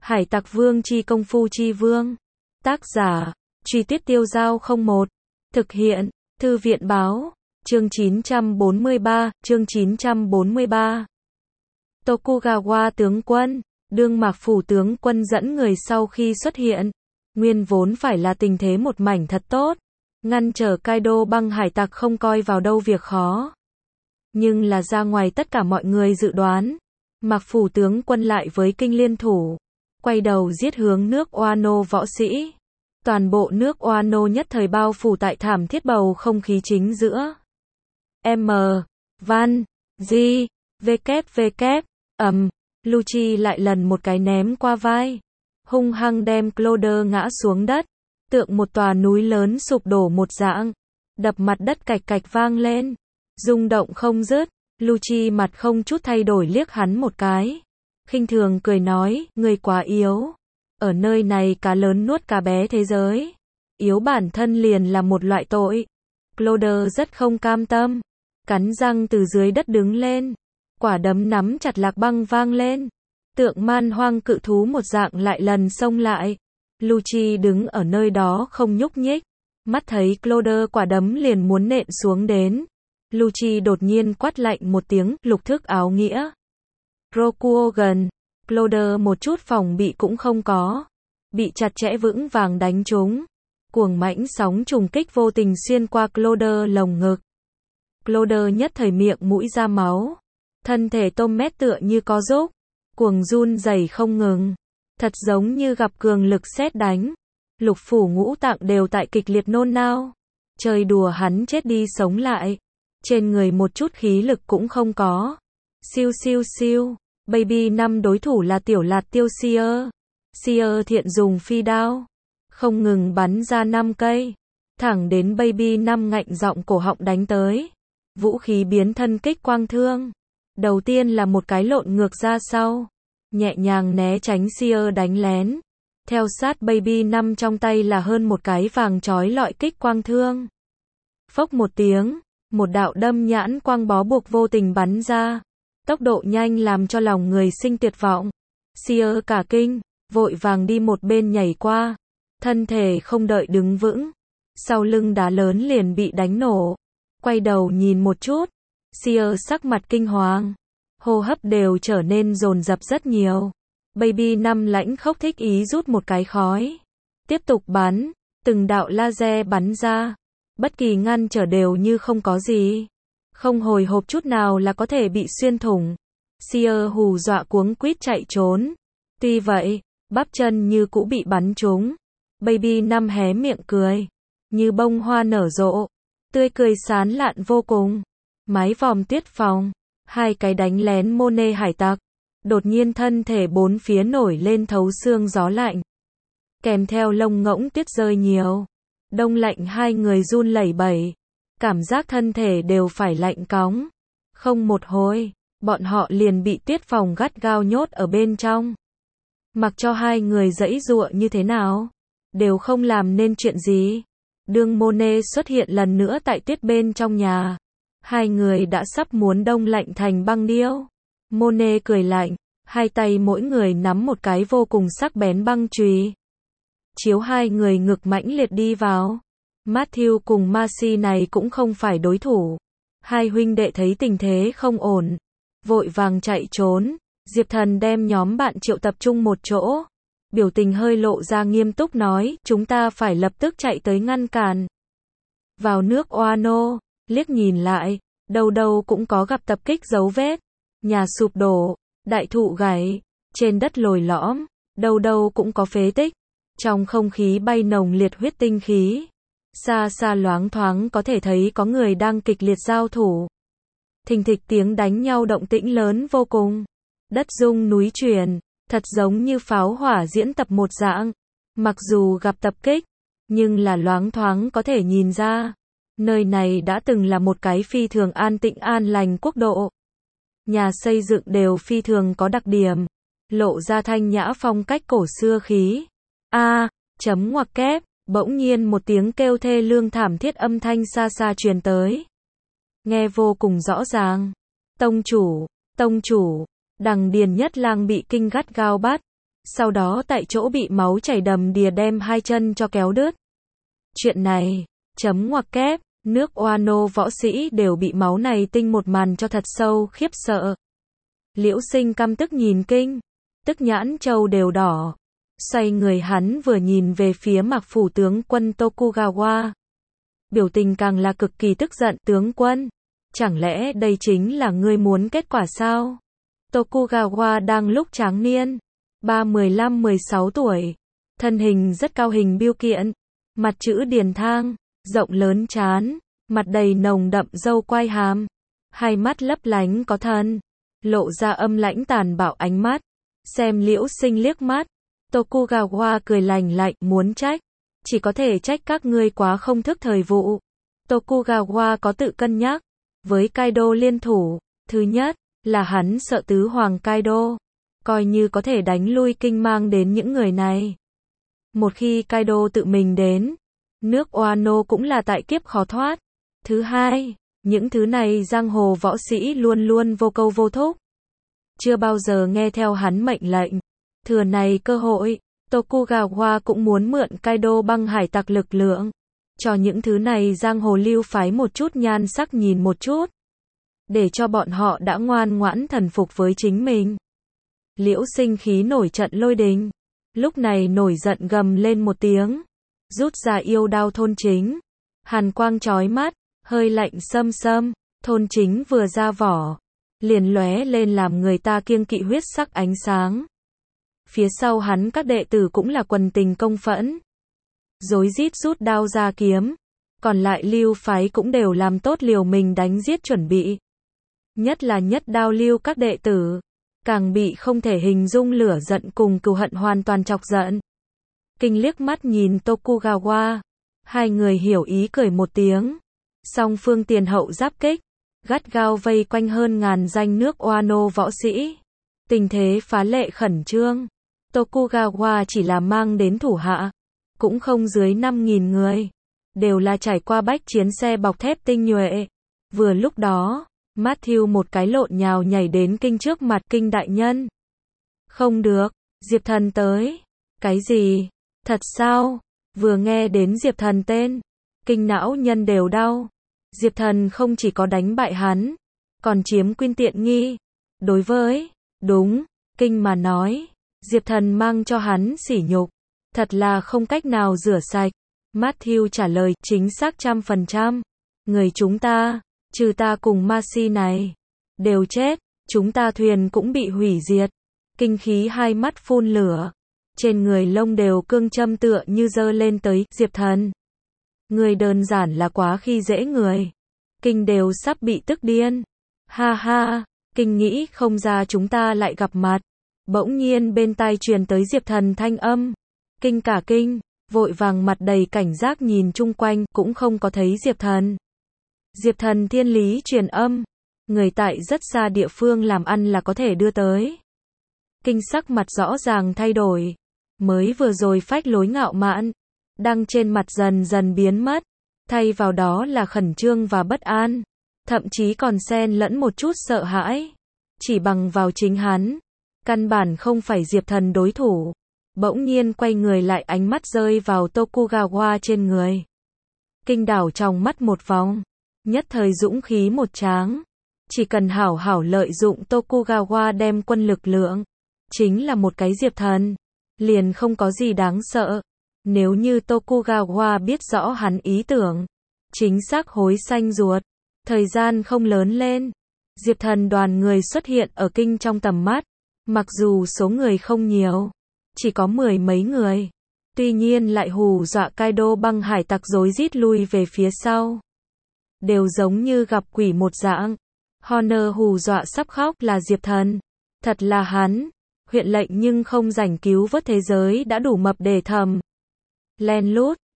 Hải Tặc Vương chi công phu chi vương. Tác giả, Truy Tuyết Tiêu Giao 01. Thực hiện, Thư viện báo. Chương 943. Tokugawa tướng quân, đương Mạc Phủ tướng quân dẫn người sau khi xuất hiện. Nguyên vốn phải là tình thế một mảnh thật tốt. Ngăn trở Kaido băng hải tặc không coi vào đâu việc khó. Nhưng là ra ngoài tất cả mọi người dự đoán. Mạc Phủ tướng quân lại với kinh liên thủ. Quay đầu giết hướng nước Wano võ sĩ. Toàn bộ nước Wano nhất thời bao phủ tại thảm thiết bầu không khí chính giữa. M. Van. G. WW. Lucci lại lần một cái ném qua vai. Hung hăng đem Cloder ngã xuống đất. Tượng một tòa núi lớn sụp đổ một dạng. Đập mặt đất cạch cạch vang lên. Rung động không dứt. Lucci mặt không chút thay đổi liếc hắn một cái. Khinh thường cười nói, người quá yếu. Ở nơi này cá lớn nuốt cá bé thế giới. Yếu bản thân liền là một loại tội. Cloder rất không cam tâm. Cắn răng từ dưới đất đứng lên. Quả đấm nắm chặt lạc băng vang lên. Tượng man hoang cự thú một dạng lại lần xông lại. Lucci đứng ở nơi đó không nhúc nhích. Mắt thấy Cloder quả đấm liền muốn nện xuống đến. Lucci đột nhiên quát lạnh một tiếng, lục thức áo nghĩa. Rokugan. Cloder một chút phòng bị cũng không có. Bị chặt chẽ vững vàng đánh trúng. Cuồng mãnh sóng trùng kích vô tình xuyên qua Cloder lồng ngực. Cloder nhất thời miệng mũi ra máu. Thân thể tôm mét tựa như có rúc. Cuồng run rẩy không ngừng. Thật giống như gặp cường lực sét đánh. Lục phủ ngũ tạng đều tại kịch liệt nôn nao. Chơi đùa hắn chết đi sống lại. Trên người một chút khí lực cũng không có. Siêu siêu siêu. Baby 5 đối thủ là tiểu lạt tiêu Seer. Seer thiện dùng phi đao. Không ngừng bắn ra 5 cây. Thẳng đến Baby 5 ngạnh giọng cổ họng đánh tới. Vũ khí biến thân kích quang thương. Đầu tiên là một cái lộn ngược ra sau. Nhẹ nhàng né tránh Seer đánh lén. Theo sát Baby 5 trong tay là hơn một cái vàng chói lọi kích quang thương. Phốc một tiếng. Một đạo đâm nhãn quang bó buộc vô tình bắn ra. Tốc độ nhanh làm cho lòng người sinh tuyệt vọng. Seer cả kinh, vội vàng đi một bên nhảy qua. Thân thể không đợi đứng vững. Sau lưng đá lớn liền bị đánh nổ. Quay đầu nhìn một chút. Seer sắc mặt kinh hoàng. Hô hấp đều trở nên dồn dập rất nhiều. Baby 5 lãnh khốc thích ý rút một cái khói. Tiếp tục bắn. Từng đạo laser bắn ra. Bất kỳ ngăn trở đều như không có gì. Không hồi hộp chút nào là có thể bị xuyên thủng. Seer hù dọa cuống quýt chạy trốn. Tuy vậy, bắp chân như cũ bị bắn trúng. Baby 5 hé miệng cười. Như bông hoa nở rộ. Tươi cười sán lạn vô cùng. Mái vòm tuyết phòng. Hai cái đánh lén Monet hải tặc. Đột nhiên thân thể bốn phía nổi lên thấu xương gió lạnh. Kèm theo lông ngỗng tuyết rơi nhiều. Đông lạnh hai người run lẩy bẩy. Cảm giác thân thể đều phải lạnh cóng. Không một hồi, bọn họ liền bị tuyết phòng gắt gao nhốt ở bên trong. Mặc cho hai người giãy giụa như thế nào, đều không làm nên chuyện gì. Đương Monet xuất hiện lần nữa tại tuyết bên trong nhà. Hai người đã sắp muốn đông lạnh thành băng điêu. Monet cười lạnh, hai tay mỗi người nắm một cái vô cùng sắc bén băng chùy. Chiếu hai người ngực mãnh liệt đi vào. Matthew cùng Marcy này cũng không phải đối thủ. Hai huynh đệ thấy tình thế không ổn. Vội vàng chạy trốn. Diệp Thần đem nhóm bạn triệu tập trung một chỗ. Biểu tình hơi lộ ra nghiêm túc nói, chúng ta phải lập tức chạy tới ngăn cản. Vào nước Wano, liếc nhìn lại, đâu đâu cũng có gặp tập kích dấu vết. Nhà sụp đổ, đại thụ gãy, trên đất lồi lõm, đâu đâu cũng có phế tích. Trong không khí bay nồng liệt huyết tinh khí. Xa xa loáng thoáng có thể thấy có người đang kịch liệt giao thủ. Thình thịch tiếng đánh nhau động tĩnh lớn vô cùng. Đất rung núi chuyển, thật giống như pháo hỏa diễn tập một dạng. Mặc dù gặp tập kích, nhưng là loáng thoáng có thể nhìn ra. Nơi này đã từng là một cái phi thường an tĩnh an lành quốc độ. Nhà xây dựng đều phi thường có đặc điểm. Lộ ra thanh nhã phong cách cổ xưa khí. Chấm ngoặc kép. Bỗng nhiên một tiếng kêu thê lương thảm thiết âm thanh xa xa truyền tới. Nghe vô cùng rõ ràng. Tông chủ, Đằng Điền Nhất Lang bị kinh gắt gao bắt. sau đó tại chỗ bị máu chảy đầm đìa đem hai chân cho kéo đứt. Chuyện này, chấm ngoặc kép, nước Wano võ sĩ đều bị máu này tinh một màn cho thật sâu khiếp sợ. Liễu Sinh căm tức nhìn Kinh, tức nhãn châu đều đỏ. Xoay người hắn vừa nhìn về phía Mạc phủ tướng quân Tokugawa. Biểu tình càng là cực kỳ tức giận, tướng quân. Chẳng lẽ đây chính là ngươi muốn kết quả sao? Tokugawa đang lúc tráng niên, 15-16 tuổi. Thân hình rất cao hình biêu kiện, mặt chữ điền thang, rộng lớn trán, mặt đầy nồng đậm râu quai hàm. Hai mắt lấp lánh có thần, lộ ra âm lãnh tàn bạo ánh mắt. Xem Liễu Sinh liếc mắt, Tokugawa cười lành lạnh, muốn trách, chỉ có thể trách các ngươi quá không thức thời vụ. Tokugawa có tự cân nhắc, với Kaido liên thủ, thứ nhất, là hắn sợ tứ hoàng Kaido, coi như có thể đánh lui Kinh mang đến những người này. Một khi Kaido tự mình đến, nước Wano cũng là tại kiếp khó thoát. Thứ hai, những thứ này giang hồ võ sĩ luôn luôn vô câu vô thúc, chưa bao giờ nghe theo hắn mệnh lệnh. Thừa này cơ hội, Tokugawa cũng muốn mượn Kaido băng hải tặc lực lượng, cho những thứ này giang hồ lưu phái một chút nhan sắc nhìn một chút, để cho bọn họ đã ngoan ngoãn thần phục với chính mình. Liễu Sinh khí nổi trận lôi đình, lúc này nổi giận gầm lên một tiếng, rút ra yêu đao thôn chính, hàn quang chói mắt, hơi lạnh xâm xâm, thôn chính vừa ra vỏ, liền lóe lên làm người ta kiêng kỵ huyết sắc ánh sáng. Phía sau hắn các đệ tử cũng là quần tình công phẫn, rối rít rút đao ra kiếm, còn lại lưu phái cũng đều làm tốt liều mình đánh giết chuẩn bị. Nhất là nhất đao lưu các đệ tử, càng bị không thể hình dung lửa giận cùng cừu hận hoàn toàn chọc giận. Kinh liếc mắt nhìn Tokugawa, hai người hiểu ý cười một tiếng, song phương tiền hậu giáp kích, gắt gao vây quanh hơn ngàn danh nước Wano võ sĩ. Tình thế phá lệ khẩn trương. Tokugawa chỉ là mang đến thủ hạ, cũng không dưới 5.000 người, đều là trải qua bách chiến xe bọc thép tinh nhuệ. Vừa lúc đó, Matthew một cái lộn nhào nhảy đến Kinh trước mặt. Kinh đại nhân. Không được, Diệp Thần tới. Cái gì? Thật sao? Vừa nghe đến Diệp Thần tên, Kinh não nhân đều đau. Diệp Thần không chỉ có đánh bại hắn, còn chiếm quyên tiện nghi. Đối với, đúng, Kinh mà nói, Diệp Thần mang cho hắn sỉ nhục, thật là không cách nào rửa sạch. Matthew trả lời, chính xác 100%. Người chúng ta, trừ ta cùng Marcy này, đều chết, chúng ta thuyền cũng bị hủy diệt. Kinh khí hai mắt phun lửa, trên người lông đều cương châm tựa như giơ lên tới. Diệp Thần, người đơn giản là quá khi dễ người. Kinh đều sắp bị tức điên. Ha ha, Kinh nghĩ không ra chúng ta lại gặp mặt. Bỗng nhiên bên tai truyền tới Diệp Thần thanh âm. Kinh cả kinh, vội vàng mặt đầy cảnh giác nhìn chung quanh, cũng không có thấy Diệp Thần. Diệp Thần thiên lý truyền âm, người tại rất xa địa phương làm ăn là có thể đưa tới. Kinh sắc mặt rõ ràng thay đổi, mới vừa rồi phách lối ngạo mạn, đang trên mặt dần dần biến mất, thay vào đó là khẩn trương và bất an, thậm chí còn xen lẫn một chút sợ hãi. Chỉ bằng vào chính hắn, căn bản không phải Diệp Thần đối thủ. Bỗng nhiên quay người lại, ánh mắt rơi vào Tokugawa trên người. Kinh đảo trong mắt một vòng, nhất thời dũng khí một tráng. Chỉ cần hảo hảo lợi dụng Tokugawa đem quân lực lượng, chính là một cái Diệp Thần, liền không có gì đáng sợ. Nếu như Tokugawa biết rõ hắn ý tưởng, chính xác hối xanh ruột. Thời gian không lớn lên, Diệp Thần đoàn người xuất hiện ở Kinh trong tầm mắt. Mặc dù số người không nhiều, chỉ có 10 mấy người, tuy nhiên lại hù dọa Kaido băng hải tặc rối rít lui về phía sau. Đều giống như gặp quỷ một dạng. Honor hù dọa sắp khóc là Diệp Thần. Thật là hắn, huyện lệnh nhưng không rảnh cứu vớt thế giới đã đủ mập để thầm. Len lút,